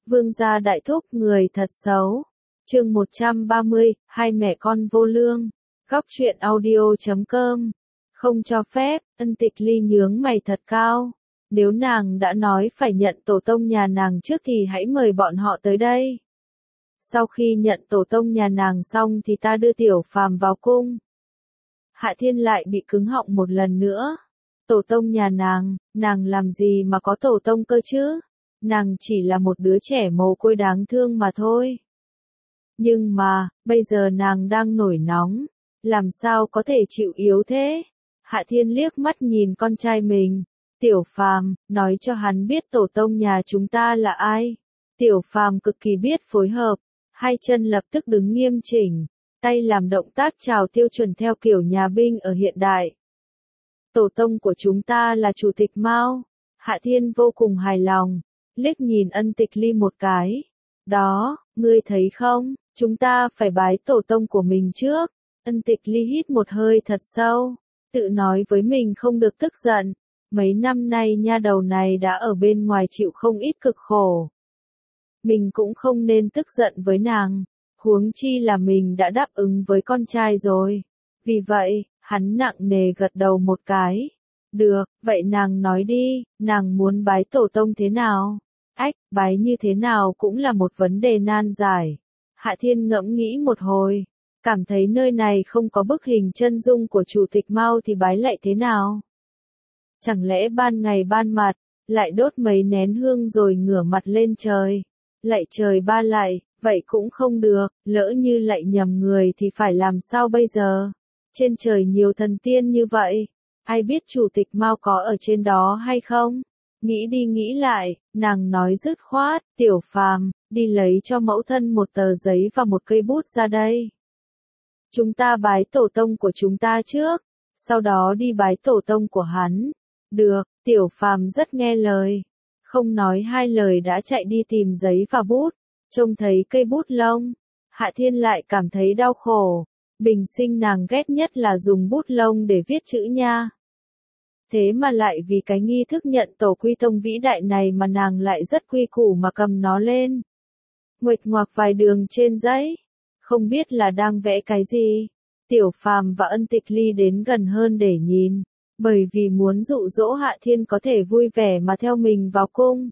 Vương gia đại thúc người thật xấu. Chương 130, hai mẹ con vô lương. Góc truyện audio.com. Không cho phép, Ân Tịch Ly nhướng mày thật cao. Nếu nàng đã nói phải nhận tổ tông nhà nàng trước thì hãy mời bọn họ tới đây. Sau khi nhận tổ tông nhà nàng xong thì ta đưa Tiểu Phàm vào cung. Hạ Thiên lại bị cứng họng một lần nữa. Tổ tông nhà nàng làm gì mà có tổ tông cơ chứ? Nàng chỉ là một đứa trẻ mồ côi đáng thương mà thôi. Nhưng mà, bây giờ nàng đang nổi nóng, làm sao có thể chịu yếu thế? Hạ Thiên liếc mắt nhìn con trai mình. Tiểu Phàm, nói cho hắn biết tổ tông nhà chúng ta là ai. Tiểu Phàm cực kỳ biết phối hợp, hai chân lập tức đứng nghiêm chỉnh, tay làm động tác chào tiêu chuẩn theo kiểu nhà binh ở hiện đại. Tổ tông của chúng ta là Chủ tịch Mao. Hạ Thiên vô cùng hài lòng, liếc nhìn Ân Tịch Ly một cái. Đó, ngươi thấy không, chúng ta phải bái tổ tông của mình trước. Ân Tịch Ly hít một hơi thật sâu, tự nói với mình không được tức giận. Mấy năm nay nha đầu này đã ở bên ngoài chịu không ít cực khổ. Mình cũng không nên tức giận với nàng, huống chi là mình đã đáp ứng với con trai rồi. Vì vậy, hắn nặng nề gật đầu một cái. Được, vậy nàng nói đi, nàng muốn bái tổ tông thế nào? Ách, bái như thế nào cũng là một vấn đề nan giải. Hạ Thiên ngẫm nghĩ một hồi, cảm thấy nơi này không có bức hình chân dung của Chủ tịch Mao thì bái lại thế nào? Chẳng lẽ ban ngày ban mặt, lại đốt mấy nén hương rồi ngửa mặt lên trời? Lạy trời ba lạy, vậy cũng không được, lỡ như lạy nhầm người thì phải làm sao bây giờ? Trên trời nhiều thần tiên như vậy, ai biết Chủ tịch Mao có ở trên đó hay không? Nghĩ đi nghĩ lại, nàng nói dứt khoát, Tiểu Phàm, đi lấy cho mẫu thân một tờ giấy và một cây bút ra đây. Chúng ta bái tổ tông của chúng ta trước, sau đó đi bái tổ tông của hắn. Được, Tiểu Phàm rất nghe lời. Không nói hai lời đã chạy đi tìm giấy và bút. Trông thấy cây bút lông, Hạ Thiên lại cảm thấy đau khổ. Bình sinh nàng ghét nhất là dùng bút lông để viết chữ nha. Thế mà lại vì cái nghi thức nhận tổ quy tông vĩ đại này mà nàng lại rất quy củ mà cầm nó lên. Nguệch ngoạc vài đường trên giấy. Không biết là đang vẽ cái gì. Tiểu Phàm và Ân Tịch Ly đến gần hơn để nhìn. Bởi vì muốn dụ dỗ Hạ Thiên có thể vui vẻ mà theo mình vào cung.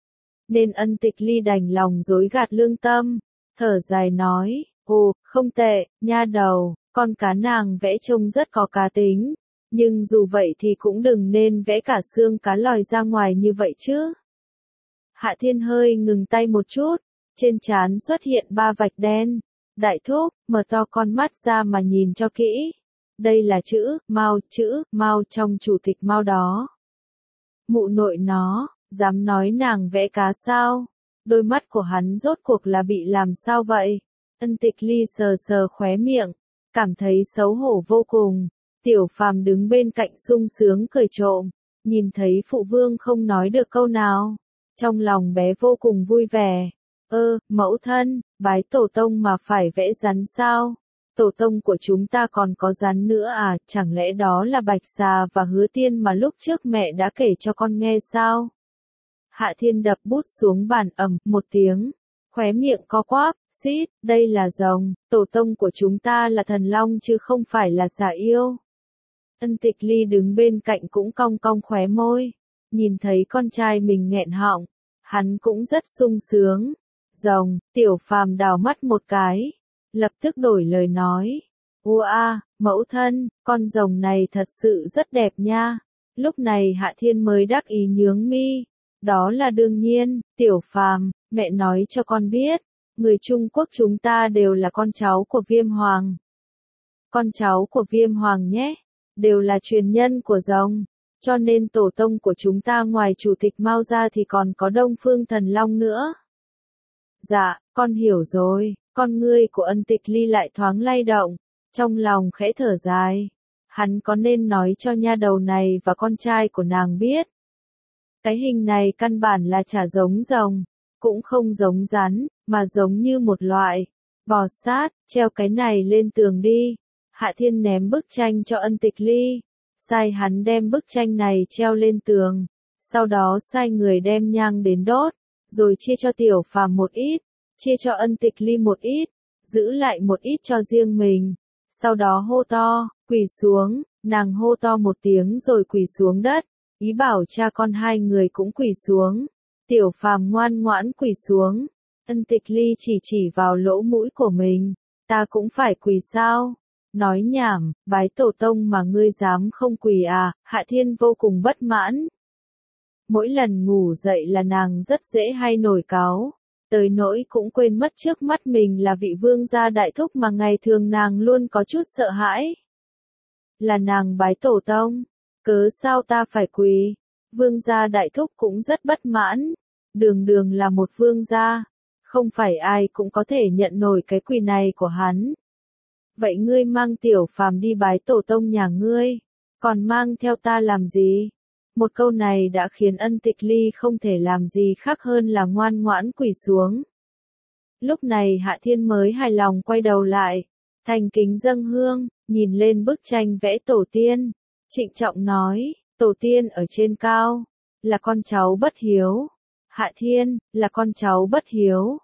Nên Ân Tịch Ly đành lòng dối gạt lương tâm. Thở dài nói, ồ, không tệ, nha đầu, con cá nàng vẽ trông rất có cá tính. Nhưng dù vậy thì cũng đừng nên vẽ cả xương cá lòi ra ngoài như vậy chứ. Hạ Thiên hơi ngừng tay một chút, trên trán xuất hiện 3 vạch đen. Đại thúc, mở to con mắt ra mà nhìn cho kỹ. Đây là chữ Mao trong Chủ tịch Mao đó. Mụ nội nó, dám nói nàng vẽ cá sao? Đôi mắt của hắn rốt cuộc là bị làm sao vậy? Ân Tịch Ly sờ sờ khóe miệng, cảm thấy xấu hổ vô cùng. Tiểu Phàm đứng bên cạnh sung sướng cười trộm, nhìn thấy phụ vương không nói được câu nào. Trong lòng bé vô cùng vui vẻ. Mẫu thân, bái tổ tông mà phải vẽ rắn sao? Tổ tông của chúng ta còn có rắn nữa à, chẳng lẽ đó là Bạch Xà và Hứa Tiên mà lúc trước mẹ đã kể cho con nghe sao? Hạ Thiên đập bút xuống bàn ầm một tiếng, khóe miệng co quắp, xít, đây là rồng, tổ tông của chúng ta là thần long chứ không phải là xà yêu. Ân Tịch Ly đứng bên cạnh cũng cong cong khóe môi, nhìn thấy con trai mình nghẹn họng, hắn cũng rất sung sướng. Rồng, Tiểu Phàm đào mắt một cái, lập tức đổi lời nói. Ua, mẫu thân, con rồng này thật sự rất đẹp nha. Lúc này Hạ Thiên mới đắc ý nhướng mi. Đó là đương nhiên, Tiểu Phàm, mẹ nói cho con biết, người Trung Quốc chúng ta đều là con cháu của Viêm Hoàng. Con cháu của Viêm Hoàng nhé, đều là truyền nhân của rồng, cho nên tổ tông của chúng ta ngoài Chủ tịch Mao ra thì còn có Đông Phương Thần Long nữa. Dạ, con hiểu rồi. Con ngươi của Ân Tịch Ly lại thoáng lay động, trong lòng khẽ thở dài. Hắn có nên nói cho nha đầu này và con trai của nàng biết. Cái hình này căn bản là chả giống rồng, cũng không giống rắn, mà giống như một loại bò sát, treo cái này lên tường đi. Hạ Thiên ném bức tranh cho Ân Tịch Ly, sai hắn đem bức tranh này treo lên tường, sau đó sai người đem nhang đến đốt, rồi chia cho Tiểu Phàm một ít, chia cho Ân Tịch Ly một ít, giữ lại một ít cho riêng mình. Sau đó hô to, quỳ xuống, nàng hô to một tiếng rồi quỳ xuống đất, ý bảo cha con hai người cũng quỳ xuống. Tiểu Phàm ngoan ngoãn quỳ xuống. Ân Tịch Ly chỉ vào lỗ mũi của mình, ta cũng phải quỳ sao? Nói nhảm, bái tổ tông mà ngươi dám không quỳ à? Hạ Thiên vô cùng bất mãn. Mỗi lần ngủ dậy là nàng rất dễ hay nổi cáu, tới nỗi cũng quên mất trước mắt mình là vị vương gia đại thúc mà ngày thường nàng luôn có chút sợ hãi. Là nàng bái tổ tông, cớ sao ta phải quỳ? Vương gia đại thúc cũng rất bất mãn, đường đường là một vương gia, không phải ai cũng có thể nhận nổi cái quỳ này của hắn. Vậy ngươi mang Tiểu Phàm đi bái tổ tông nhà ngươi, còn mang theo ta làm gì? Một câu này đã khiến Ân Tịch Ly không thể làm gì khác hơn là ngoan ngoãn quỳ xuống. Lúc này Hạ Thiên mới hài lòng quay đầu lại, thành kính dâng hương, nhìn lên bức tranh vẽ tổ tiên, trịnh trọng nói, tổ tiên ở trên cao, là con cháu bất hiếu. Hạ Thiên, là con cháu bất hiếu.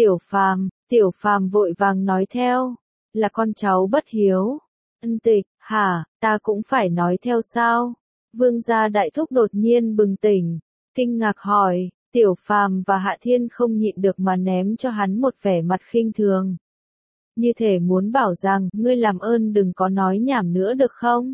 Tiểu Phàm vội vàng nói theo, là con cháu bất hiếu. Ân Tịch, hả, ta cũng phải nói theo sao? Vương gia đại thúc đột nhiên bừng tỉnh, kinh ngạc hỏi, Tiểu Phàm và Hạ Thiên không nhịn được mà ném cho hắn một vẻ mặt khinh thường. Như thể muốn bảo rằng, ngươi làm ơn đừng có nói nhảm nữa được không?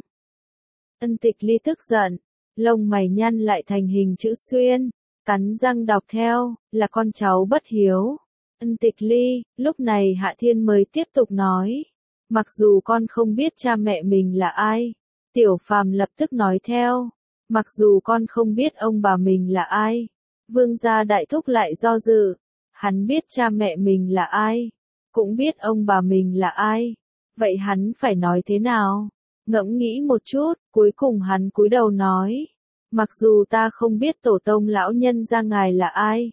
Ân Tịch Ly tức giận, lông mày nhăn lại thành hình chữ xuyên, cắn răng đọc theo, là con cháu bất hiếu. Ân Tịch Ly, lúc này Hạ Thiên mới tiếp tục nói, mặc dù con không biết cha mẹ mình là ai. Tiểu Phàm lập tức nói theo, mặc dù con không biết ông bà mình là ai. Vương gia đại thúc lại do dự, hắn biết cha mẹ mình là ai, cũng biết ông bà mình là ai. Vậy hắn phải nói thế nào? Ngẫm nghĩ một chút, cuối cùng hắn cúi đầu nói, mặc dù ta không biết tổ tông lão nhân gia ngài là ai.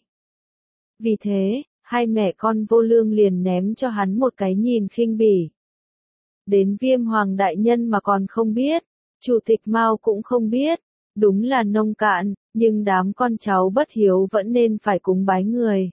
Vì thế, hai mẹ con Vô Lương liền ném cho hắn một cái nhìn khinh bỉ. Đến Viêm Hoàng đại nhân mà còn không biết, Chủ tịch Mao cũng không biết, đúng là nông cạn, nhưng đám con cháu bất hiếu vẫn nên phải cúng bái người.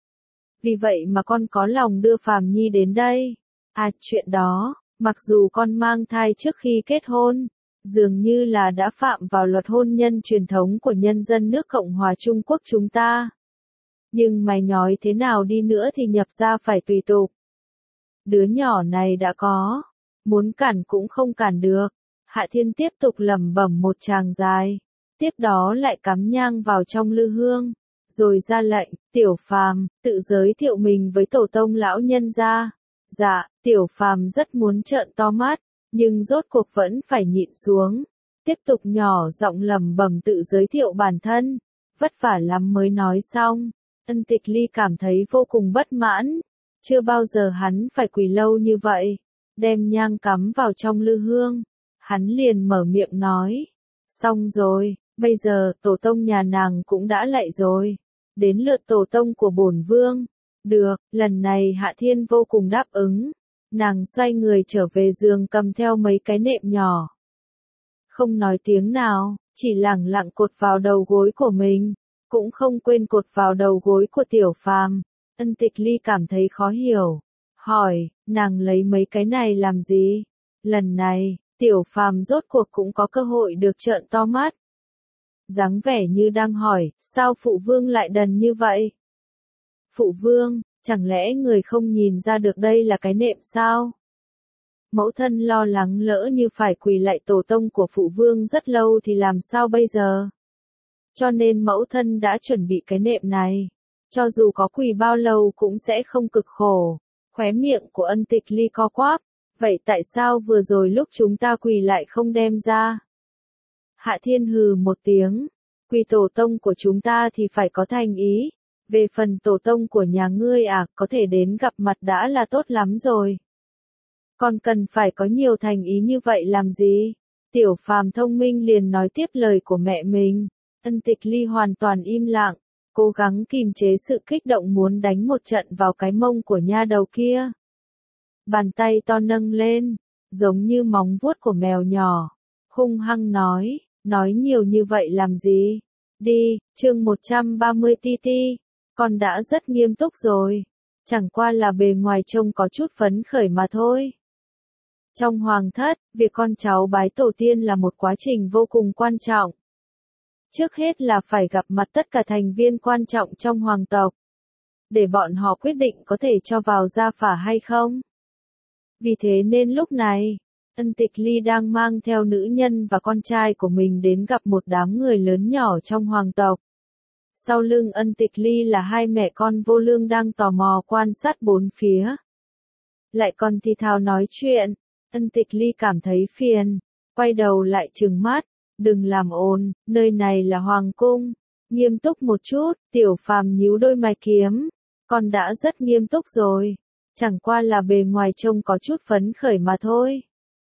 Vì vậy mà con có lòng đưa Phàm Nhi đến đây. À, chuyện đó, mặc dù con mang thai trước khi kết hôn, dường như là đã phạm vào luật hôn nhân truyền thống của nhân dân nước Cộng hòa Trung Quốc chúng ta. Nhưng mày nhói thế nào đi nữa thì nhập gia phải tùy tục. Đứa nhỏ này đã có, muốn cản cũng không cản được. Hạ Thiên tiếp tục lẩm bẩm một tràng dài, tiếp đó lại cắm nhang vào trong lư hương, rồi ra lệnh, Tiểu Phàm, tự giới thiệu mình với tổ tông lão nhân gia. Dạ, Tiểu Phàm rất muốn trợn to mắt, nhưng rốt cuộc vẫn phải nhịn xuống, tiếp tục nhỏ giọng lẩm bẩm tự giới thiệu bản thân, vất vả lắm mới nói xong. Ân Tịch Ly cảm thấy vô cùng bất mãn, chưa bao giờ hắn phải quỳ lâu như vậy, đem nhang cắm vào trong lư hương. Hắn liền mở miệng nói, xong rồi, bây giờ tổ tông nhà nàng cũng đã lạy rồi, đến lượt tổ tông của bổn vương. Được, lần này Hạ Thiên vô cùng đáp ứng, nàng xoay người trở về giường cầm theo mấy cái nệm nhỏ. Không nói tiếng nào, chỉ lẳng lặng cột vào đầu gối của mình, cũng không quên cột vào đầu gối của Tiểu Phàm. Ân Tịch Ly cảm thấy khó hiểu, hỏi, nàng lấy mấy cái này làm gì? Lần này, Tiểu Phàm rốt cuộc cũng có cơ hội được trợn to mắt. Dáng vẻ như đang hỏi, sao phụ vương lại đần như vậy? Phụ vương, chẳng lẽ người không nhìn ra được đây là cái nệm sao? Mẫu thân lo lắng lỡ như phải quỳ lạy tổ tông của phụ vương rất lâu thì làm sao bây giờ? Cho nên mẫu thân đã chuẩn bị cái nệm này. Cho dù có quỳ bao lâu cũng sẽ không cực khổ. Khóe miệng của Ân Tịch Ly co quắp. Vậy tại sao vừa rồi lúc chúng ta quỳ lại không đem ra? Hạ Thiên hừ một tiếng. Quỳ tổ tông của chúng ta thì phải có thành ý. Về phần tổ tông của nhà ngươi à, có thể đến gặp mặt đã là tốt lắm rồi. Còn cần phải có nhiều thành ý như vậy làm gì? Tiểu Phàm thông minh liền nói tiếp lời của mẹ mình. Ân Tịch Ly hoàn toàn im lặng, cố gắng kìm chế sự kích động muốn đánh một trận vào cái mông của nha đầu kia. Bàn tay to nâng lên, giống như móng vuốt của mèo nhỏ, hung hăng nói nhiều như vậy làm gì? Đi, chương 130 TT. Con đã rất nghiêm túc rồi. Chẳng qua là bề ngoài trông có chút phấn khởi mà thôi. Trong hoàng thất, việc con cháu bái tổ tiên là một quá trình vô cùng quan trọng. Trước hết là phải gặp mặt tất cả thành viên quan trọng trong hoàng tộc, để bọn họ quyết định có thể cho vào gia phả hay không. Vì thế nên lúc này, Ân Tịch Ly đang mang theo nữ nhân và con trai của mình đến gặp một đám người lớn nhỏ trong hoàng tộc. Sau lưng Ân Tịch Ly là hai mẹ con Vô Lương đang tò mò quan sát bốn phía. Lại còn thì thào nói chuyện, Ân Tịch Ly cảm thấy phiền, quay đầu lại trừng mắt, đừng làm ồn, nơi này là hoàng cung, nghiêm túc một chút, Tiểu Phàm nhíu đôi mày kiếm, con đã rất nghiêm túc rồi, chẳng qua là bề ngoài trông có chút phấn khởi mà thôi.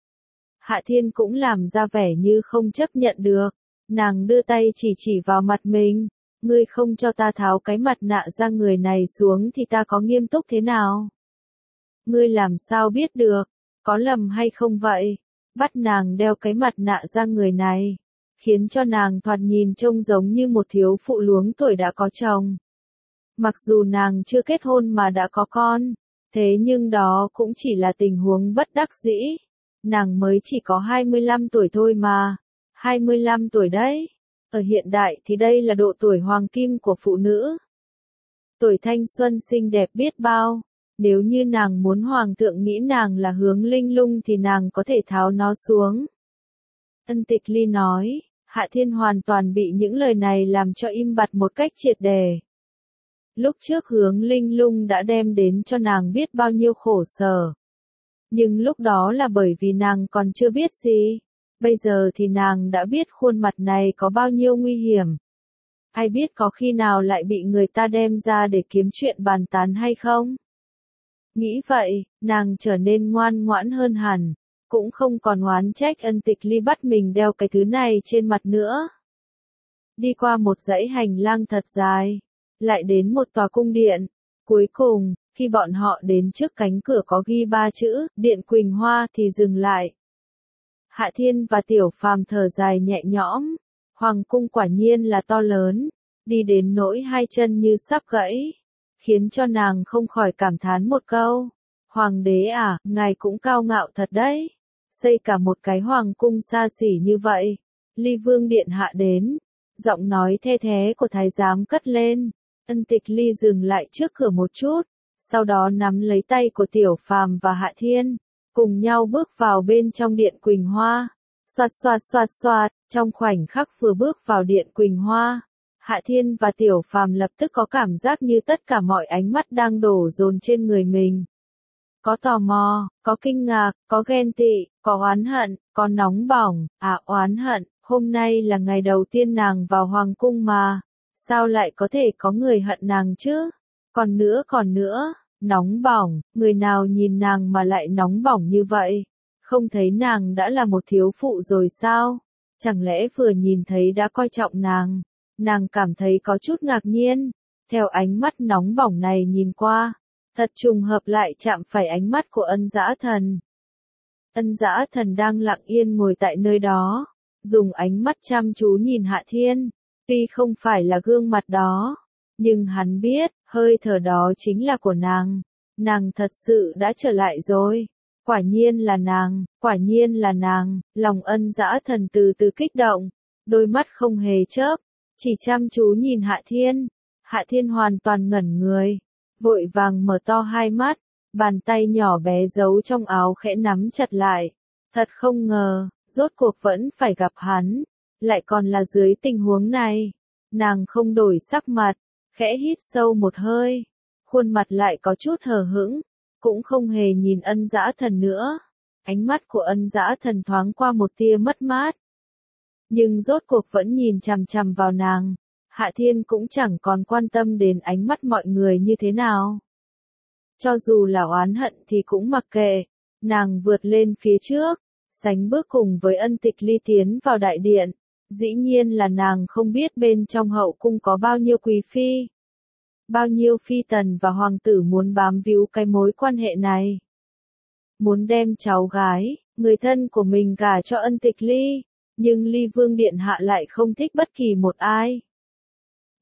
Hạ Thiên cũng làm ra vẻ như không chấp nhận được, nàng đưa tay chỉ vào mặt mình, ngươi không cho ta tháo cái mặt nạ ra người này xuống thì ta có nghiêm túc thế nào? Ngươi làm sao biết được, có lầm hay không vậy? Bắt nàng đeo cái mặt nạ ra người này, khiến cho nàng thoạt nhìn trông giống như một thiếu phụ luống tuổi đã có chồng. Mặc dù nàng chưa kết hôn mà đã có con, thế nhưng đó cũng chỉ là tình huống bất đắc dĩ. Nàng mới chỉ có 25 tuổi thôi mà. 25 tuổi đấy. Ở hiện đại thì đây là độ tuổi hoàng kim của phụ nữ. Tuổi thanh xuân xinh đẹp biết bao. Nếu như nàng muốn hoàng thượng nghĩ nàng là hướng linh lung thì nàng có thể tháo nó xuống. Ân Tịch Ly nói, Hạ Thiên hoàn toàn bị những lời này làm cho im bặt một cách triệt để. Lúc trước hướng linh lung đã đem đến cho nàng biết bao nhiêu khổ sở. Nhưng lúc đó là bởi vì nàng còn chưa biết gì. Bây giờ thì nàng đã biết khuôn mặt này có bao nhiêu nguy hiểm. Ai biết có khi nào lại bị người ta đem ra để kiếm chuyện bàn tán hay không? Nghĩ vậy, nàng trở nên ngoan ngoãn hơn hẳn. Cũng không còn oán trách Ân Tịch Ly bắt mình đeo cái thứ này trên mặt nữa. Đi qua một dãy hành lang thật dài. Lại đến một tòa cung điện. Cuối cùng, khi bọn họ đến trước cánh cửa có ghi 3 chữ, Điện Quỳnh Hoa thì dừng lại. Hạ Thiên và Tiểu Phàm thở dài nhẹ nhõm. Hoàng cung quả nhiên là to lớn. Đi đến nỗi hai chân như sắp gãy. Khiến cho nàng không khỏi cảm thán một câu. Hoàng đế à, ngài cũng cao ngạo thật đấy. Xây cả một cái hoàng cung xa xỉ như vậy. Ly Vương điện hạ đến. Giọng nói the thé của thái giám cất lên. Ân Tịch Ly dừng lại trước cửa một chút. Sau đó nắm lấy tay của Tiểu Phàm và Hạ Thiên. Cùng nhau bước vào bên trong Điện Quỳnh Hoa. Xoạt xoạt xoạt xoạt, trong khoảnh khắc vừa bước vào Điện Quỳnh Hoa. Hạ Thiên và Tiểu Phàm lập tức có cảm giác như tất cả mọi ánh mắt đang đổ dồn trên người mình. Có tò mò, có kinh ngạc, có ghen tị, có oán hận, có nóng bỏng, oán hận, hôm nay là ngày đầu tiên nàng vào hoàng cung mà, sao lại có thể có người hận nàng chứ? Còn nữa, nóng bỏng, người nào nhìn nàng mà lại nóng bỏng như vậy? Không thấy nàng đã là một thiếu phụ rồi sao? Chẳng lẽ vừa nhìn thấy đã coi trọng nàng? Nàng cảm thấy có chút ngạc nhiên, theo ánh mắt nóng bỏng này nhìn qua, thật trùng hợp lại chạm phải ánh mắt của Ân Dã Thần. Ân Dã Thần đang lặng yên ngồi tại nơi đó, dùng ánh mắt chăm chú nhìn Hạ Thiên, tuy không phải là gương mặt đó, nhưng hắn biết, hơi thở đó chính là của nàng thật sự đã trở lại rồi. Quả nhiên là nàng, lòng Ân Dã Thần từ từ kích động, đôi mắt không hề chớp, chỉ chăm chú nhìn Hạ Thiên. Hạ Thiên hoàn toàn ngẩn người, vội vàng mở to hai mắt, bàn tay nhỏ bé giấu trong áo khẽ nắm chặt lại. Thật không ngờ, rốt cuộc vẫn phải gặp hắn, lại còn là dưới tình huống này. Nàng không đổi sắc mặt, khẽ hít sâu một hơi, khuôn mặt lại có chút hờ hững, cũng không hề nhìn Ân Dã Thần nữa. Ánh mắt của Ân Dã Thần thoáng qua một tia mất mát, nhưng rốt cuộc vẫn nhìn chằm chằm vào nàng. Hạ Thiên cũng chẳng còn quan tâm đến ánh mắt mọi người như thế nào. Cho dù là oán hận thì cũng mặc kệ, nàng vượt lên phía trước, sánh bước cùng với Ân Tịch Ly tiến vào đại điện. Dĩ nhiên là nàng không biết bên trong hậu cung có bao nhiêu quý phi, bao nhiêu phi tần và hoàng tử muốn bám víu cái mối quan hệ này. Muốn đem cháu gái, người thân của mình gả cho Ân Tịch Ly, nhưng Ly Vương điện hạ lại không thích bất kỳ một ai.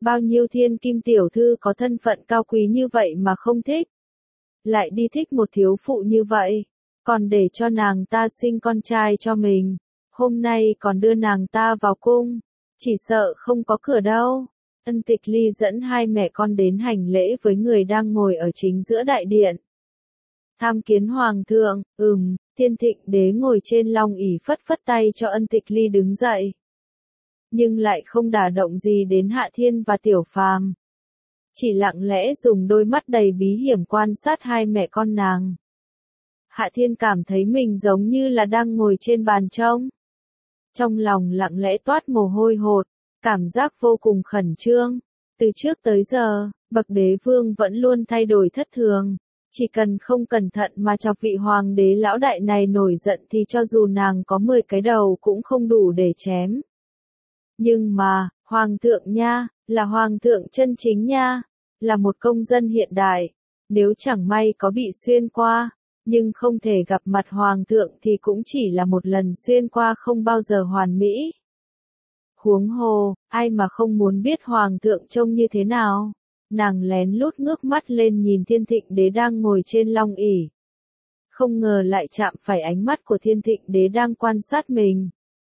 Bao nhiêu thiên kim tiểu thư có thân phận cao quý như vậy mà không thích. Lại đi thích một thiếu phụ như vậy. Còn để cho nàng ta sinh con trai cho mình. Hôm nay còn đưa nàng ta vào cung. Chỉ sợ không có cửa đâu. Ân Tịch Ly dẫn hai mẹ con đến hành lễ với người đang ngồi ở chính giữa đại điện. Tham kiến hoàng thượng, Thiên Thịnh Đế ngồi trên long ỷ phất phất tay cho Ân Tịch Ly đứng dậy. Nhưng lại không đả động gì đến Hạ Thiên và Tiểu Phàm. Chỉ lặng lẽ dùng đôi mắt đầy bí hiểm quan sát hai mẹ con nàng. Hạ Thiên cảm thấy mình giống như là đang ngồi trên bàn trông. Trong lòng lặng lẽ toát mồ hôi hột, cảm giác vô cùng khẩn trương. Từ trước tới giờ, bậc đế vương vẫn luôn thay đổi thất thường. Chỉ cần không cẩn thận mà chọc vị hoàng đế lão đại này nổi giận thì cho dù nàng có 10 cái đầu cũng không đủ để chém. Nhưng mà, hoàng thượng nha, là hoàng thượng chân chính nha, là một công dân hiện đại. Nếu chẳng may có bị xuyên qua, nhưng không thể gặp mặt hoàng thượng thì cũng chỉ là một lần xuyên qua không bao giờ hoàn mỹ. Huống hồ, ai mà không muốn biết hoàng thượng trông như thế nào. Nàng lén lút ngước mắt lên nhìn Thiên Thịnh Đế đang ngồi trên long ỷ. Không ngờ lại chạm phải ánh mắt của Thiên Thịnh Đế đang quan sát mình.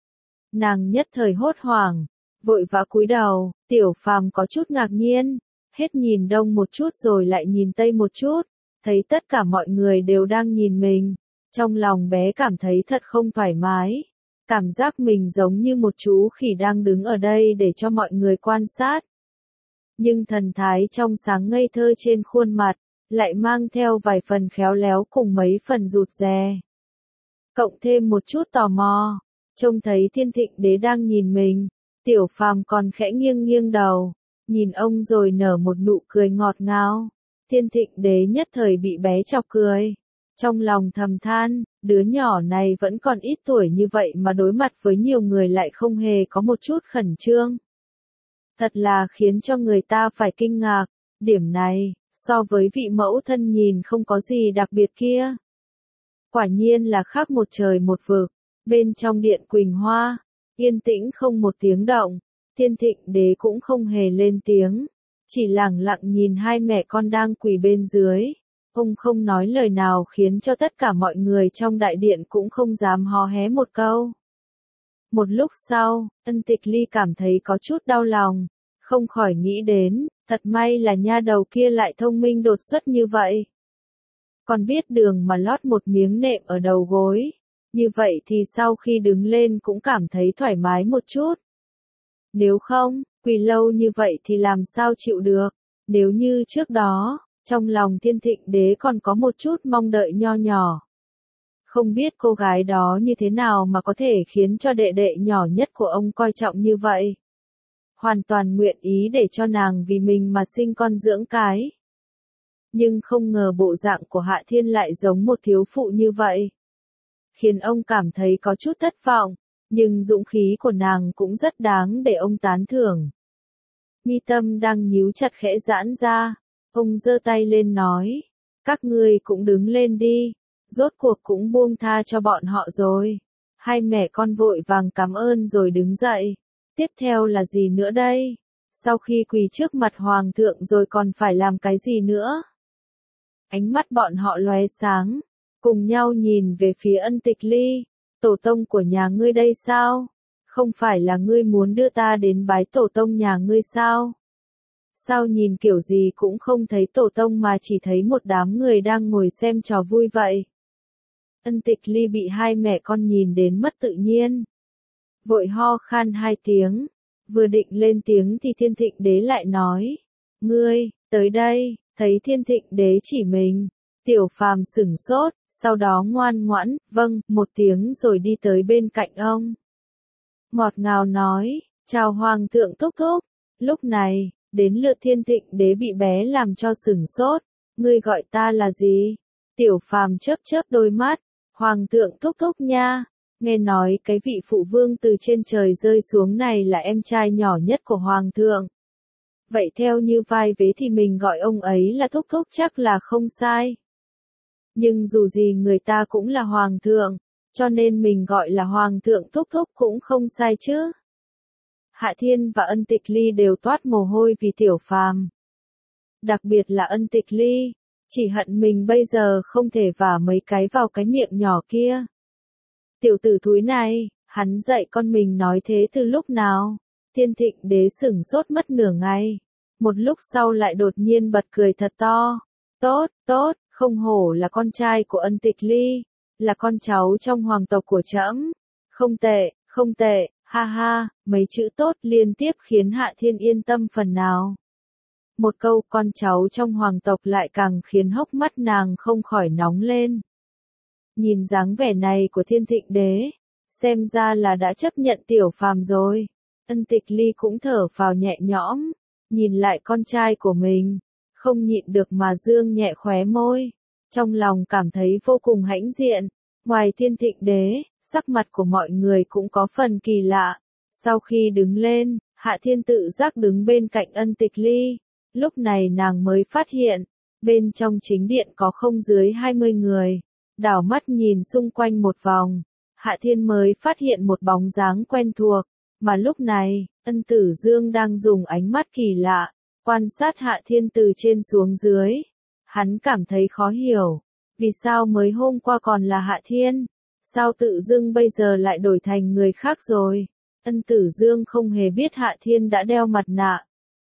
Nàng nhất thời hốt hoảng, vội vã cúi đầu. Tiểu Phàm có chút ngạc nhiên, hết nhìn đông một chút rồi lại nhìn tây một chút, thấy tất cả mọi người đều đang nhìn mình. Trong lòng bé cảm thấy thật không thoải mái. Cảm giác mình giống như một chú khỉ đang đứng ở đây để cho mọi người quan sát. Nhưng thần thái trong sáng ngây thơ trên khuôn mặt, lại mang theo vài phần khéo léo cùng mấy phần rụt rè. Cộng thêm một chút tò mò, trông thấy Thiên Thịnh Đế đang nhìn mình, Tiểu Phàm còn khẽ nghiêng nghiêng đầu, nhìn ông rồi nở một nụ cười ngọt ngào. Thiên Thịnh Đế nhất thời bị bé chọc cười. Trong lòng thầm than, đứa nhỏ này vẫn còn ít tuổi như vậy mà đối mặt với nhiều người lại không hề có một chút khẩn trương. Thật là khiến cho người ta phải kinh ngạc, điểm này, so với vị mẫu thân nhìn không có gì đặc biệt kia. Quả nhiên là khác một trời một vực, bên trong điện Quỳnh Hoa, yên tĩnh không một tiếng động, Thiên Thịnh Đế cũng không hề lên tiếng, chỉ lặng lặng nhìn hai mẹ con đang quỳ bên dưới. Ông không nói lời nào khiến cho tất cả mọi người trong đại điện cũng không dám hò hé một câu. Một lúc sau, Ân Tịch Ly cảm thấy có chút đau lòng, không khỏi nghĩ đến, thật may là nha đầu kia lại thông minh đột xuất như vậy. Còn biết đường mà lót một miếng nệm ở đầu gối, như vậy thì sau khi đứng lên cũng cảm thấy thoải mái một chút. Nếu không, quỳ lâu như vậy thì làm sao chịu được, nếu như trước đó, trong lòng Thiên Thịnh Đế còn có một chút mong đợi nho nhỏ. Không biết cô gái đó như thế nào mà có thể khiến cho đệ đệ nhỏ nhất của ông coi trọng như vậy. Hoàn toàn nguyện ý để cho nàng vì mình mà sinh con dưỡng cái. Nhưng không ngờ bộ dạng của Hạ Thiên lại giống một thiếu phụ như vậy. Khiến ông cảm thấy có chút thất vọng, nhưng dũng khí của nàng cũng rất đáng để ông tán thưởng. Mi tâm đang nhíu chặt khẽ giãn ra, ông giơ tay lên nói, các ngươi cũng đứng lên đi, rốt cuộc cũng buông tha cho bọn họ rồi. Hai mẹ con vội vàng cảm ơn rồi đứng dậy. Tiếp theo là gì nữa đây? Sau khi quỳ trước mặt hoàng thượng rồi còn phải làm cái gì nữa? Ánh mắt bọn họ lóe sáng, cùng nhau nhìn về phía Ân Tịch Ly. Tổ tông của nhà ngươi đây sao? Không phải là ngươi muốn đưa ta đến bái tổ tông nhà ngươi sao? Sao nhìn kiểu gì cũng không thấy tổ tông mà chỉ thấy một đám người đang ngồi xem trò vui vậy? Ân Tịch Ly bị hai mẹ con nhìn đến mất tự nhiên. Vội ho khan hai tiếng, vừa định lên tiếng thì Thiên Thịnh Đế lại nói, ngươi, tới đây, thấy Thiên Thịnh Đế chỉ mình, Tiểu Phàm sửng sốt, sau đó ngoan ngoãn, vâng, một tiếng rồi đi tới bên cạnh ông. Ngọt ngào nói, chào Hoàng thượng thúc thúc, lúc này, đến lượt Thiên Thịnh Đế bị bé làm cho sửng sốt, ngươi gọi ta là gì? Tiểu Phàm chớp chớp đôi mắt, Hoàng thượng thúc thúc nha. Nghe nói cái vị phụ vương từ trên trời rơi xuống này là em trai nhỏ nhất của hoàng thượng. Vậy theo như vai vế thì mình gọi ông ấy là thúc thúc chắc là không sai. Nhưng dù gì người ta cũng là hoàng thượng, cho nên mình gọi là hoàng thượng thúc thúc cũng không sai chứ. Hạ Thiên và Ân Tịch Ly đều toát mồ hôi vì Tiểu Phàm. Đặc biệt là Ân Tịch Ly, chỉ hận mình bây giờ không thể vả mấy cái vào cái miệng nhỏ kia. Tiểu tử thúi này, hắn dạy con mình nói thế từ lúc nào? Thiên Thịnh Đế sửng sốt mất nửa ngày. Một lúc sau lại đột nhiên bật cười thật to. Tốt, tốt, không hổ là con trai của Ân Tịch Ly, là con cháu trong hoàng tộc của trẫm. Không tệ, không tệ, ha ha, mấy chữ tốt liên tiếp khiến Hạ Thiên yên tâm phần nào. Một câu con cháu trong hoàng tộc lại càng khiến hốc mắt nàng không khỏi nóng lên. Nhìn dáng vẻ này của Thiên Thịnh Đế, xem ra là đã chấp nhận Tiểu Phàm rồi. Ân Tịch Ly cũng thở phào nhẹ nhõm, nhìn lại con trai của mình, không nhịn được mà dương nhẹ khóe môi, trong lòng cảm thấy vô cùng hãnh diện. Ngoài Thiên Thịnh Đế, sắc mặt của mọi người cũng có phần kỳ lạ. Sau khi đứng lên, Hạ Thiên tự giác đứng bên cạnh Ân Tịch Ly. Lúc này nàng mới phát hiện, bên trong chính điện có không dưới 20 người. Đảo mắt nhìn xung quanh một vòng, Hạ Thiên mới phát hiện một bóng dáng quen thuộc, mà lúc này, Ân Tử Dương đang dùng ánh mắt kỳ lạ, quan sát Hạ Thiên từ trên xuống dưới. Hắn cảm thấy khó hiểu, vì sao mới hôm qua còn là Hạ Thiên, sao tự dưng bây giờ lại đổi thành người khác rồi. Ân Tử Dương không hề biết Hạ Thiên đã đeo mặt nạ,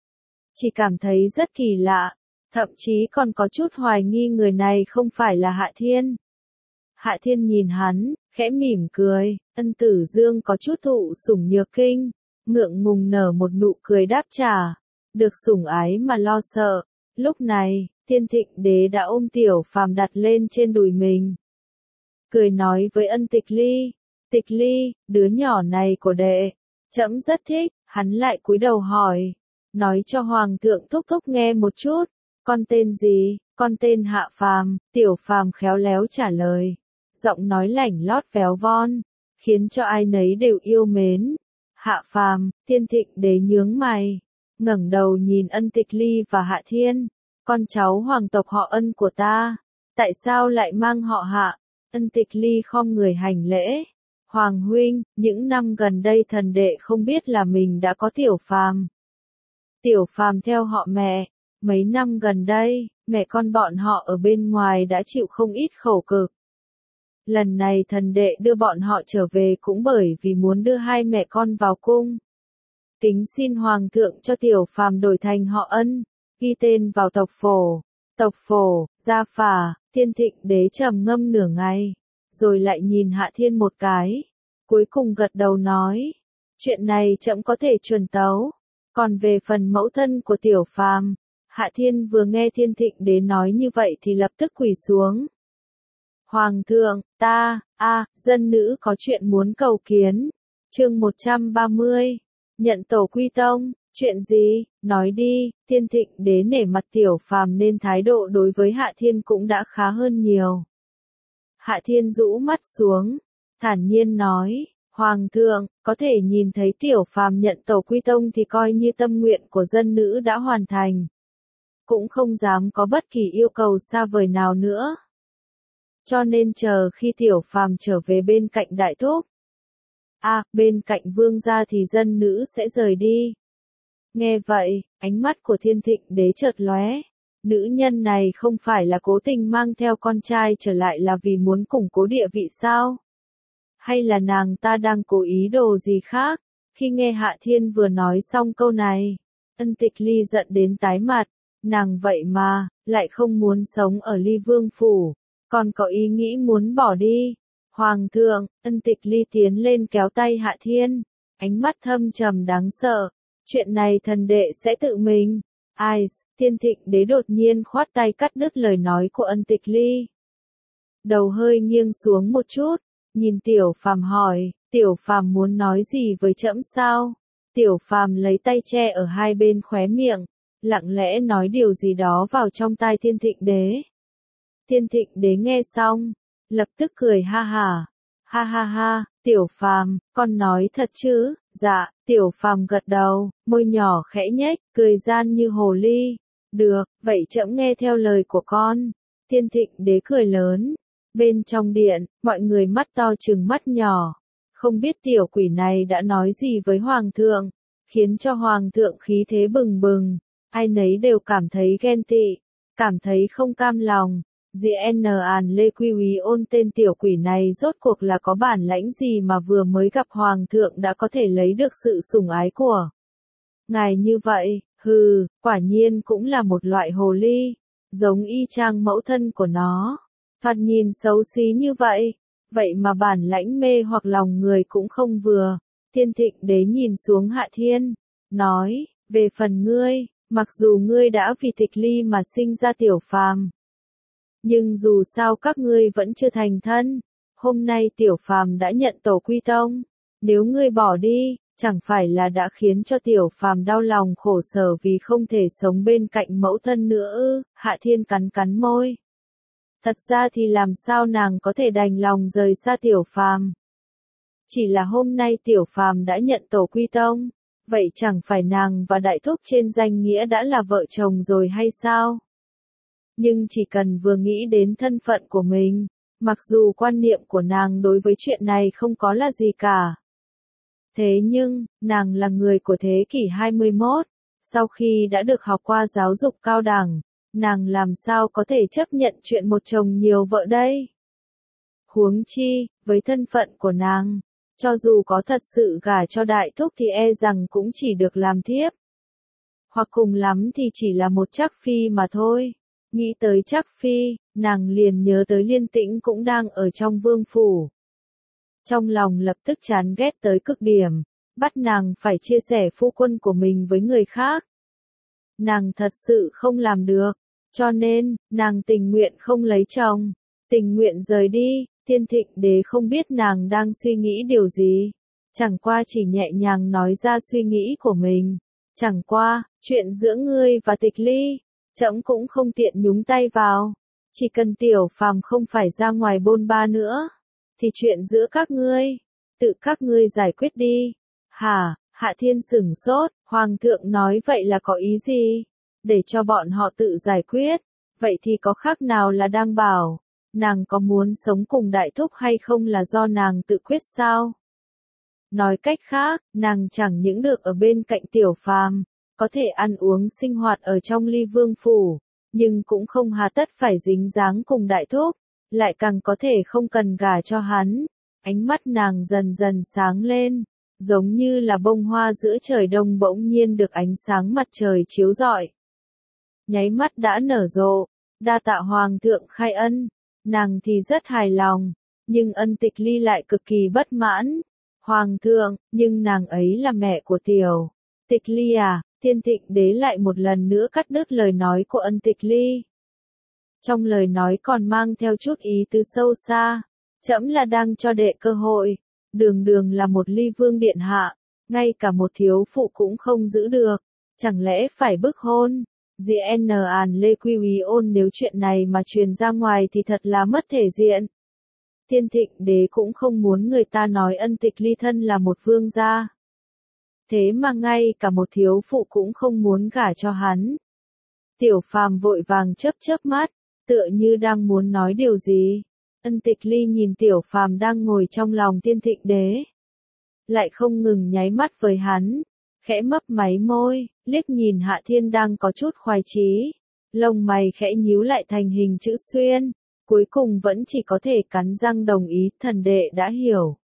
chỉ cảm thấy rất kỳ lạ, thậm chí còn có chút hoài nghi người này không phải là Hạ Thiên. Hạ Thiên nhìn hắn, khẽ mỉm cười. Ân Tử Dương có chút thụ sủng nhược kinh, ngượng ngùng nở một nụ cười đáp trả. Được sủng ái mà lo sợ. Lúc này, Thiên Thịnh Đế đã ôm Tiểu Phàm đặt lên trên đùi mình. Cười nói với Ân Tịch Ly, Tịch Ly, đứa nhỏ này của đệ, trẫm rất thích. Hắn lại cúi đầu hỏi, nói cho Hoàng thượng thúc thúc nghe một chút, con tên gì? Con tên Hạ Phàm. Tiểu Phàm khéo léo trả lời, giọng nói lảnh lót véo von, khiến cho ai nấy đều yêu mến. Hạ Phàm. Thiên Thịnh Đế nhướng mày, ngẩng đầu nhìn Ân Tịch Ly và Hạ Thiên, con cháu hoàng tộc họ Ân của ta, tại sao lại mang họ Hạ? Ân Tịch Ly khom người hành lễ, Hoàng huynh, những năm gần đây thần đệ không biết là mình đã có Tiểu Phàm. Tiểu Phàm theo họ mẹ, mấy năm gần đây, mẹ con bọn họ ở bên ngoài đã chịu không ít khổ cực. Lần này thần đệ đưa bọn họ trở về cũng bởi vì muốn đưa hai mẹ con vào cung. Kính xin Hoàng thượng cho Tiểu Phàm đổi thành họ Ân, ghi tên vào tộc phổ. Tộc phổ, gia phả. Thiên Thịnh Đế trầm ngâm nửa ngày, rồi lại nhìn Hạ Thiên một cái, cuối cùng gật đầu nói, chuyện này trẫm có thể chuẩn tấu. Còn về phần mẫu thân của Tiểu Phàm, Hạ Thiên vừa nghe Thiên Thịnh Đế nói như vậy thì lập tức quỳ xuống. Hoàng thượng, dân nữ có chuyện muốn cầu kiến. Chương 130, nhận tổ quy tông. Chuyện gì? Nói đi. Thiên Thịnh Đế nể mặt Tiểu Phàm nên thái độ đối với Hạ Thiên cũng đã khá hơn nhiều. Hạ Thiên rũ mắt xuống, thản nhiên nói, Hoàng thượng, có thể nhìn thấy Tiểu Phàm nhận tổ quy tông thì coi như tâm nguyện của dân nữ đã hoàn thành. Cũng không dám có bất kỳ yêu cầu xa vời nào nữa. Cho nên chờ khi Tiểu Phàm trở về bên cạnh đại thúc, bên cạnh vương gia thì dân nữ sẽ rời đi. Nghe vậy, ánh mắt của Thiên Thịnh Đế chợt lóe. Nữ nhân này không phải là cố tình mang theo con trai trở lại là vì muốn củng cố địa vị sao? Hay là nàng ta đang cố ý đồ gì khác? Khi nghe Hạ Thiên vừa nói xong câu này, Ân Tịch Ly giận đến tái mặt. Nàng vậy mà, lại không muốn sống ở Ly Vương Phủ, còn có ý nghĩ muốn bỏ đi. Hoàng thượng. Ân Tịch Ly tiến lên kéo tay Hạ Thiên, ánh mắt thâm trầm đáng sợ. Chuyện này thần đệ sẽ tự mình. Thiên Thịnh Đế đột nhiên khoát tay cắt đứt lời nói của Ân Tịch Ly. Đầu hơi nghiêng xuống một chút, nhìn Tiểu Phàm hỏi, Tiểu Phàm muốn nói gì với trẫm sao? Tiểu Phàm lấy tay che ở hai bên khóe miệng, lặng lẽ nói điều gì đó vào trong tai Thiên Thịnh Đế. Thiên Thịnh Đế nghe xong, lập tức cười ha hả. Ha ha ha, Tiểu Phàm, con nói thật chứ? Dạ. Tiểu Phàm gật đầu, môi nhỏ khẽ nhếch, cười gian như hồ ly. Được, vậy trẫm nghe theo lời của con. Thiên Thịnh Đế cười lớn. Bên trong điện, mọi người mắt to trừng mắt nhỏ. Không biết tiểu quỷ này đã nói gì với Hoàng thượng. khiến cho hoàng thượng khí thế bừng bừng, ai nấy đều cảm thấy ghen tị, cảm thấy không cam lòng. Diện An Lê Quy Úy Ôn tên tiểu quỷ này rốt cuộc là có bản lãnh gì mà vừa mới gặp hoàng thượng đã có thể lấy được sự sủng ái của ngài như vậy, hừ, quả nhiên cũng là một loại hồ ly, giống y chang mẫu thân của nó, thoạt nhìn xấu xí như vậy, vậy mà bản lãnh mê hoặc lòng người cũng không vừa. Thiên Thịnh Đế nhìn xuống Hạ Thiên, nói, về phần ngươi, mặc dù ngươi đã vì Tịch Ly mà sinh ra tiểu phàm, nhưng dù sao các ngươi vẫn chưa thành thân, hôm nay tiểu phàm đã nhận tổ quy tông, nếu ngươi bỏ đi, chẳng phải là đã khiến cho tiểu phàm đau lòng khổ sở vì không thể sống bên cạnh mẫu thân nữa ư? Hạ Thiên cắn cắn môi. Thật ra thì làm sao nàng có thể đành lòng rời xa tiểu phàm? Chỉ là hôm nay tiểu phàm đã nhận tổ quy tông, vậy chẳng phải nàng và đại thúc trên danh nghĩa đã là vợ chồng rồi hay sao? Nhưng chỉ cần vừa nghĩ đến thân phận của mình, mặc dù quan niệm của nàng đối với chuyện này không có là gì cả. Thế nhưng, nàng là người của thế kỷ 21, sau khi đã được học qua giáo dục cao đẳng, nàng làm sao có thể chấp nhận chuyện một chồng nhiều vợ đây? Huống chi, với thân phận của nàng, cho dù có thật sự gả cho đại thúc thì e rằng cũng chỉ được làm thiếp. Hoặc cùng lắm thì chỉ là một trác phi mà thôi. Nghĩ tới trác phi, nàng liền nhớ tới Liên Tĩnh cũng đang ở trong vương phủ. Trong lòng lập tức chán ghét tới cực điểm, bắt nàng phải chia sẻ phu quân của mình với người khác. Nàng thật sự không làm được, cho nên, nàng tình nguyện không lấy chồng, tình nguyện rời đi. Thiên Thịnh Đế không biết nàng đang suy nghĩ điều gì, chẳng qua chỉ nhẹ nhàng nói ra suy nghĩ của mình. Chẳng qua, chuyện giữa ngươi và Tịch Ly, trẫm cũng không tiện nhúng tay vào, chỉ cần tiểu phàm không phải ra ngoài bôn ba nữa, thì chuyện giữa các ngươi, tự các ngươi giải quyết đi. Hả? Hạ Thiên sửng sốt, hoàng thượng nói vậy là có ý gì? Để cho bọn họ tự giải quyết, vậy thì có khác nào là đang bảo nàng có muốn sống cùng đại thúc hay không là do nàng tự quyết sao? Nói cách khác, nàng chẳng những được ở bên cạnh tiểu phàm, có thể ăn uống sinh hoạt ở trong Ly Vương phủ, nhưng cũng không hà tất phải dính dáng cùng đại thúc, lại càng có thể không cần gả cho hắn. Ánh mắt nàng dần dần sáng lên, giống như là bông hoa giữa trời đông bỗng nhiên được ánh sáng mặt trời chiếu rọi. Nháy mắt đã nở rộ, đa tạ hoàng thượng khai ân. Nàng thì rất hài lòng, nhưng Ân Tịch Ly lại cực kỳ bất mãn. Hoàng thượng, nhưng nàng ấy là mẹ của tiểu Tịch Ly à? Thiên Thịnh Đế lại một lần nữa cắt đứt lời nói của Ân Tịch Ly. Trong lời nói còn mang theo chút ý tứ sâu xa, trẫm là đang cho đệ cơ hội, đường đường là một Ly Vương điện hạ, ngay cả một thiếu phụ cũng không giữ được, chẳng lẽ phải bức hôn? Diện An Lê Quy Úy Ôn nếu chuyện này mà truyền ra ngoài thì thật là mất thể diện. Thiên Thịnh Đế cũng không muốn người ta nói Ân Tịch Ly thân là một vương gia. Thế mà ngay cả một thiếu phụ cũng không muốn gả cho hắn. Tiểu phàm vội vàng chớp chớp mắt, tựa như đang muốn nói điều gì. Ân Tịch Ly nhìn tiểu phàm đang ngồi trong lòng Thiên Thịnh Đế, lại không ngừng nháy mắt với hắn, khẽ mấp máy môi, liếc nhìn Hạ Thiên đang có chút khoái chí, lông mày khẽ nhíu lại thành hình chữ xuyên, cuối cùng vẫn chỉ có thể cắn răng đồng ý. Thần đệ đã hiểu.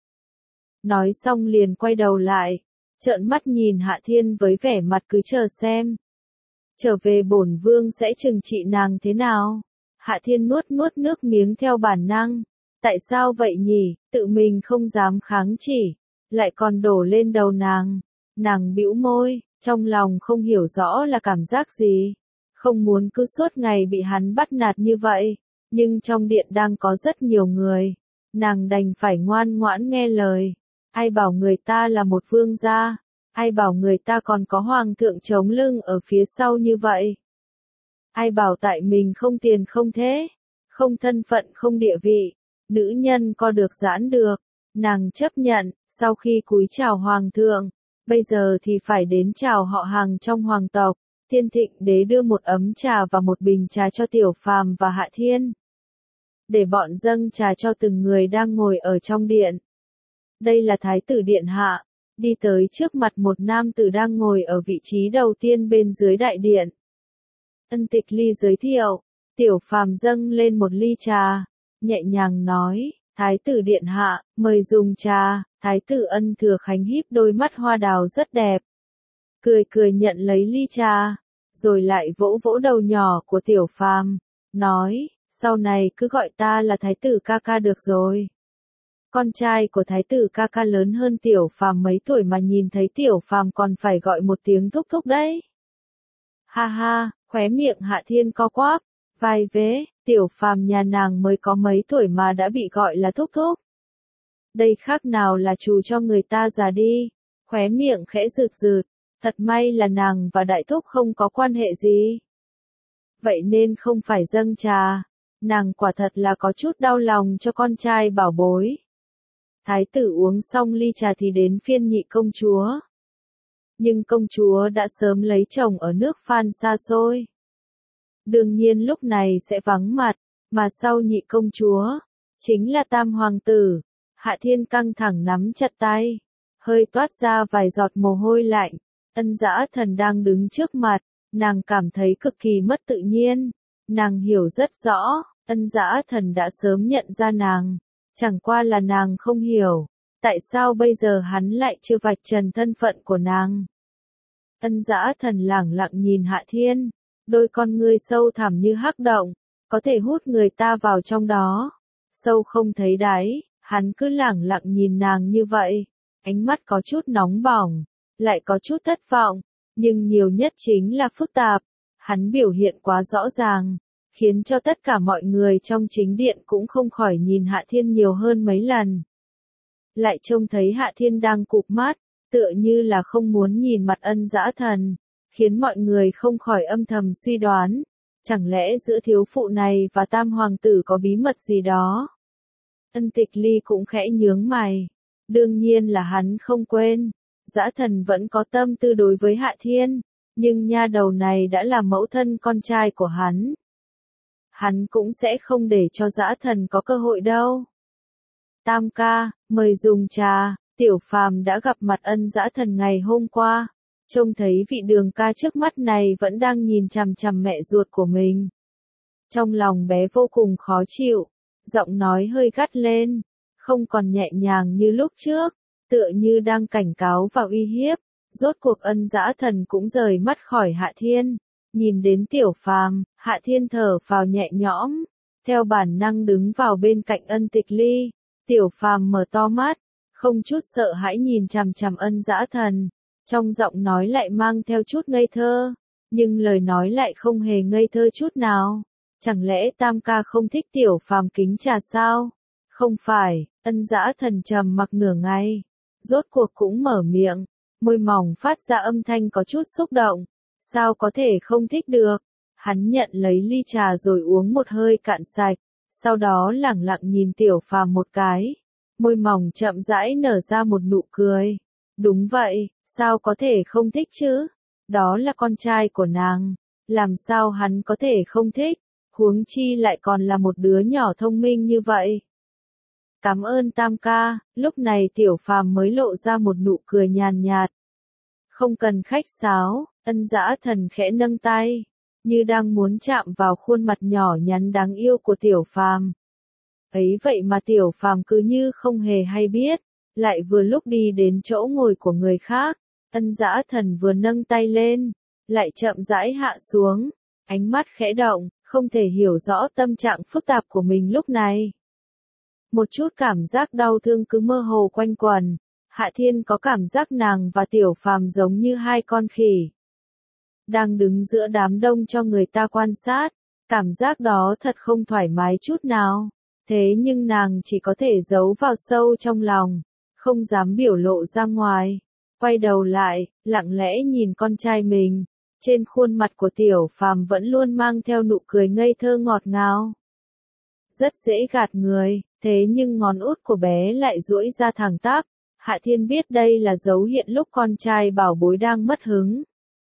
Nói xong liền quay đầu lại, trợn mắt nhìn Hạ Thiên với vẻ mặt cứ chờ xem. Trở về bổn vương sẽ trừng trị nàng thế nào? Hạ Thiên nuốt nuốt nước miếng theo bản năng. Tại sao vậy nhỉ? Tự mình không dám kháng chỉ, lại còn đổ lên đầu nàng. Nàng bĩu môi, trong lòng không hiểu rõ là cảm giác gì. Không muốn cứ suốt ngày bị hắn bắt nạt như vậy, nhưng trong điện đang có rất nhiều người. Nàng đành phải ngoan ngoãn nghe lời. Ai bảo người ta là một vương gia? Ai bảo người ta còn có hoàng thượng chống lưng ở phía sau như vậy? Ai bảo tại mình không tiền không thế, không thân phận không địa vị, nữ nhân co được giãn được, nàng chấp nhận. Sau khi cúi chào hoàng thượng, bây giờ thì phải đến chào họ hàng trong hoàng tộc. Thiên Thịnh Đế đưa một ấm trà và một bình trà cho tiểu phàm và Hạ Thiên, để bọn dâng trà cho từng người đang ngồi ở trong điện. Đây là thái tử điện hạ, đi tới trước mặt một nam tử đang ngồi ở vị trí đầu tiên bên dưới đại điện. Ân Tịch Ly giới thiệu, Tiểu Phàm dâng lên một ly trà, nhẹ nhàng nói, Thái tử điện hạ, mời dùng trà. Thái tử Ân Thừa Khánh híp đôi mắt hoa đào rất đẹp. Cười cười nhận lấy ly trà, rồi lại vỗ vỗ đầu nhỏ của Tiểu Phàm, nói, sau này cứ gọi ta là Thái tử ca ca được rồi. Con trai của Thái tử ca ca lớn hơn Tiểu Phàm mấy tuổi mà nhìn thấy Tiểu Phàm còn phải gọi một tiếng thúc thúc đấy. Ha ha, khóe miệng Hạ Thiên co quắp, vai vế, Tiểu Phàm nhà nàng mới có mấy tuổi mà đã bị gọi là thúc thúc. Đây khác nào là trù cho người ta già đi, khóe miệng khẽ rượt rượt, thật may là nàng và đại thúc không có quan hệ gì. Vậy nên không phải dâng trà, nàng quả thật là có chút đau lòng cho con trai bảo bối. Thái tử uống xong ly trà thì đến phiên nhị công chúa. Nhưng công chúa đã sớm lấy chồng ở nước Phan xa xôi. Đương nhiên lúc này sẽ vắng mặt, mà sau nhị công chúa, chính là tam hoàng tử. Hạ Thiên căng thẳng nắm chặt tay, hơi toát ra vài giọt mồ hôi lạnh. Ân Dã Thần đang đứng trước mặt, nàng cảm thấy cực kỳ mất tự nhiên. Nàng hiểu rất rõ, Ân Dã Thần đã sớm nhận ra nàng, chẳng qua là nàng không hiểu, tại sao bây giờ hắn lại chưa vạch trần thân phận của nàng. Ân Dã Thần lẳng lặng nhìn Hạ Thiên, đôi con ngươi sâu thẳm như hắc động, có thể hút người ta vào trong đó, sâu không thấy đáy. Hắn cứ lẳng lặng nhìn nàng như vậy, ánh mắt có chút nóng bỏng, lại có chút thất vọng, nhưng nhiều nhất chính là phức tạp. Hắn biểu hiện quá rõ ràng, khiến cho tất cả mọi người trong chính điện cũng không khỏi nhìn Hạ Thiên nhiều hơn mấy lần. Lại trông thấy Hạ Thiên đang cụp mắt, tựa như là không muốn nhìn mặt Ân Dã Thần, khiến mọi người không khỏi âm thầm suy đoán, chẳng lẽ giữa thiếu phụ này và tam hoàng tử có bí mật gì đó. Ân Tịch Ly cũng khẽ nhướng mày. Đương nhiên là hắn không quên. Dã Thần vẫn có tâm tư đối với Hạ Thiên. Nhưng nha đầu này đã là mẫu thân con trai của hắn. Hắn cũng sẽ không để cho Dã Thần có cơ hội đâu. Tam ca, mời dùng trà. Tiểu Phàm đã gặp mặt Ân Dã Thần ngày hôm qua. Trông thấy vị đường ca trước mắt này vẫn đang nhìn chằm chằm mẹ ruột của mình. Trong lòng bé vô cùng khó chịu. Giọng nói hơi gắt lên, không còn nhẹ nhàng như lúc trước, tựa như đang cảnh cáo và uy hiếp. Rốt cuộc Ân Dã Thần cũng rời mắt khỏi Hạ Thiên, nhìn đến Tiểu Phàm, Hạ Thiên thở phào nhẹ nhõm, theo bản năng đứng vào bên cạnh Ân Tịch Ly. Tiểu Phàm mở to mắt, không chút sợ hãi nhìn chằm chằm Ân Dã Thần, trong giọng nói lại mang theo chút ngây thơ, nhưng lời nói lại không hề ngây thơ chút nào. Chẳng lẽ Tam ca không thích Tiểu Phàm kính trà sao? Không phải, Ân Dã Thần trầm mặc nửa ngày, rốt cuộc cũng mở miệng, môi mỏng phát ra âm thanh có chút xúc động. Sao có thể không thích được? Hắn nhận lấy ly trà rồi uống một hơi cạn sạch, sau đó lẳng lặng nhìn Tiểu Phàm một cái, môi mỏng chậm rãi nở ra một nụ cười. Đúng vậy, sao có thể không thích chứ? Đó là con trai của nàng, làm sao hắn có thể không thích? Huống chi lại còn là một đứa nhỏ thông minh như vậy. Cảm ơn Tam ca, lúc này Tiểu Phàm mới lộ ra một nụ cười nhàn nhạt. Không cần khách sáo, Ân Dã Thần khẽ nâng tay, như đang muốn chạm vào khuôn mặt nhỏ nhắn đáng yêu của Tiểu Phàm. Ấy vậy mà Tiểu Phàm cứ như không hề hay biết, lại vừa lúc đi đến chỗ ngồi của người khác. Ân Dã Thần vừa nâng tay lên, lại chậm rãi hạ xuống, ánh mắt khẽ động, không thể hiểu rõ tâm trạng phức tạp của mình lúc này. Một chút cảm giác đau thương cứ mơ hồ quanh quẩn. Hạ Thiên có cảm giác nàng và Tiểu Phàm giống như hai con khỉ, đang đứng giữa đám đông cho người ta quan sát. Cảm giác đó thật không thoải mái chút nào. Thế nhưng nàng chỉ có thể giấu vào sâu trong lòng, không dám biểu lộ ra ngoài. Quay đầu lại, lặng lẽ nhìn con trai mình. Trên khuôn mặt của Tiểu Phàm vẫn luôn mang theo nụ cười ngây thơ ngọt ngào. Rất dễ gạt người, thế nhưng ngón út của bé lại duỗi ra thẳng tắp. Hạ Thiên biết đây là dấu hiện lúc con trai bảo bối đang mất hứng.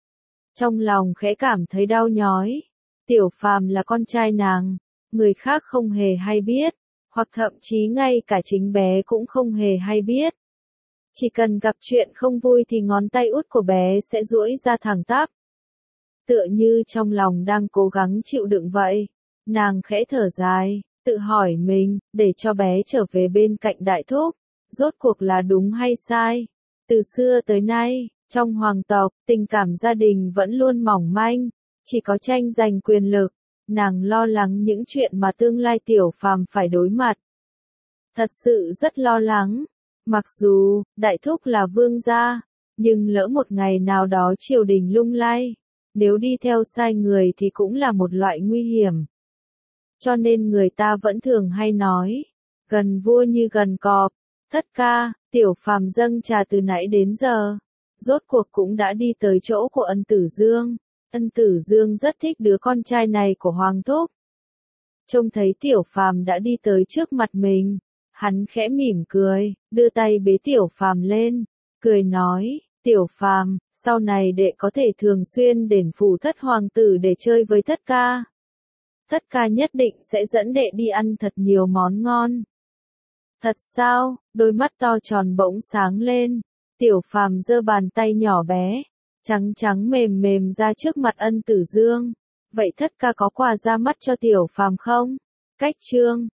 Trong lòng khẽ cảm thấy đau nhói. Tiểu Phàm là con trai nàng, người khác không hề hay biết, hoặc thậm chí ngay cả chính bé cũng không hề hay biết. Chỉ cần gặp chuyện không vui thì ngón tay út của bé sẽ duỗi ra thẳng tắp. Tựa như trong lòng đang cố gắng chịu đựng vậy. Nàng khẽ thở dài, tự hỏi mình, để cho bé trở về bên cạnh đại thúc. Rốt cuộc là đúng hay sai? Từ xưa tới nay, trong hoàng tộc, tình cảm gia đình vẫn luôn mỏng manh, chỉ có tranh giành quyền lực. Nàng lo lắng những chuyện mà tương lai Tiểu Phàm phải đối mặt. Thật sự rất lo lắng. Mặc dù, đại thúc là vương gia, nhưng lỡ một ngày nào đó triều đình lung lay, nếu đi theo sai người thì cũng là một loại nguy hiểm. Cho nên người ta vẫn thường hay nói, gần vua như gần cọp. Thất ca, Tiểu Phàm dâng trà từ nãy đến giờ, rốt cuộc cũng đã đi tới chỗ của Ân Tử Dương. Ân Tử Dương rất thích đứa con trai này của Hoàng thúc. Trông thấy Tiểu Phàm đã đi tới trước mặt mình, hắn khẽ mỉm cười, đưa tay bế Tiểu Phàm lên, cười nói, Tiểu Phàm, sau này đệ có thể thường xuyên đến phủ Thất hoàng tử để chơi với Thất ca. Thất ca nhất định sẽ dẫn đệ đi ăn thật nhiều món ngon. Thật sao? Đôi mắt to tròn bỗng sáng lên. Tiểu Phàm giơ bàn tay nhỏ bé, trắng trắng mềm mềm ra trước mặt Ân Tử Dương. Vậy Thất ca có quà ra mắt cho Tiểu Phàm không? Cách chương